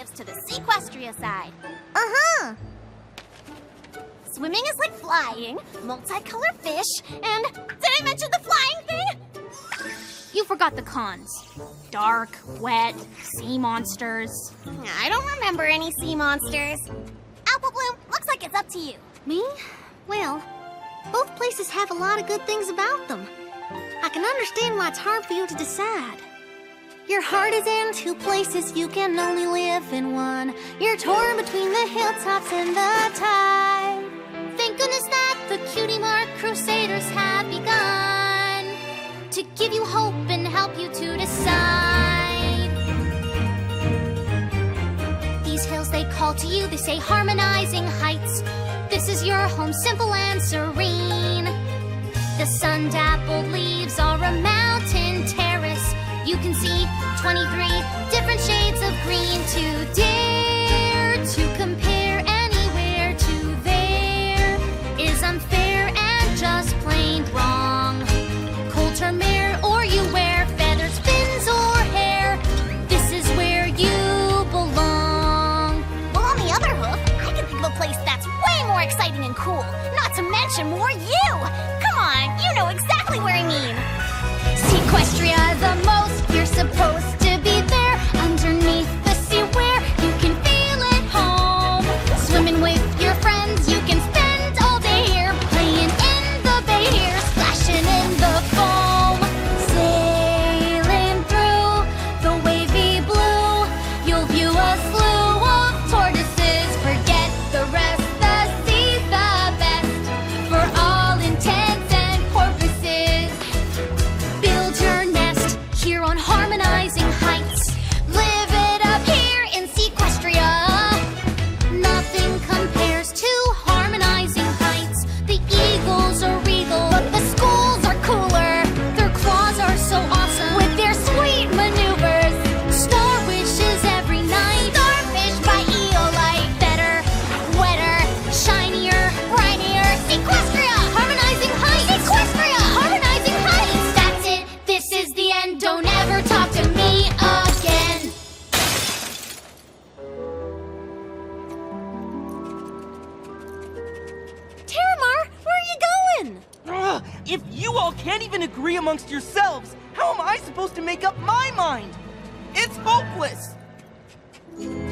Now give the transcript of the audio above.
alternatives to the Sequestria side. Uh-huh. Swimming is like flying, multicolored fish, and did I mention the flying thing? You forgot the cons. Dark, wet, sea monsters. I don't remember any sea monsters. Apple Bloom, looks like it's up to you. Me? Well, both places have a lot of good things about them. I can understand why it's hard for you to decide. Your heart is in two places, you can only live in one. You're torn between the hilltops and the tide. Thank goodness that the Cutie Mark Crusaders have begun to give you hope and help you to decide. These hills they call to you, they say harmonizing heights. This is your home, simple and serene. The sun-dappled leaves are a mountain terrace. You can see 23 different shades of green. To dare to compare anywhere to there is unfair and just plain wrong. Coulter mare or you wear feathers, fins or hair, this is where you belong. Well, on the other hoof, I can think of a place that's way more exciting and cool. Not to mention more you. Come on, you know exactly where I mean. Sequestria the most, you're supposed to be there. Underneath the sea where you can feel at home. Swimming with your friends, you can spend all day here. Playing in the bay here, splashing in the foam. Sailing through the wavy blue, you'll view a slew of tortoises. Forget the rest, the sea's the best for all intents and purposes. Build your nest here on harmonizing heights. Live it up here in Sequestria. Nothing compares to harmonizing heights. The eagles are regal, but the schools are cooler. Their claws are so awesome with their sweet maneuvers. Star wishes every night. Starfish by Eolite. Better, wetter, shinier, brinier. Sequestria! Harmonizing heights! Sequestria! Harmonizing heights! That's it. This is the end. Don't ever talk to me again. Terramar, where are you going? Ugh, if you all can't even agree amongst yourselves, how am I supposed to make up my mind? It's hopeless!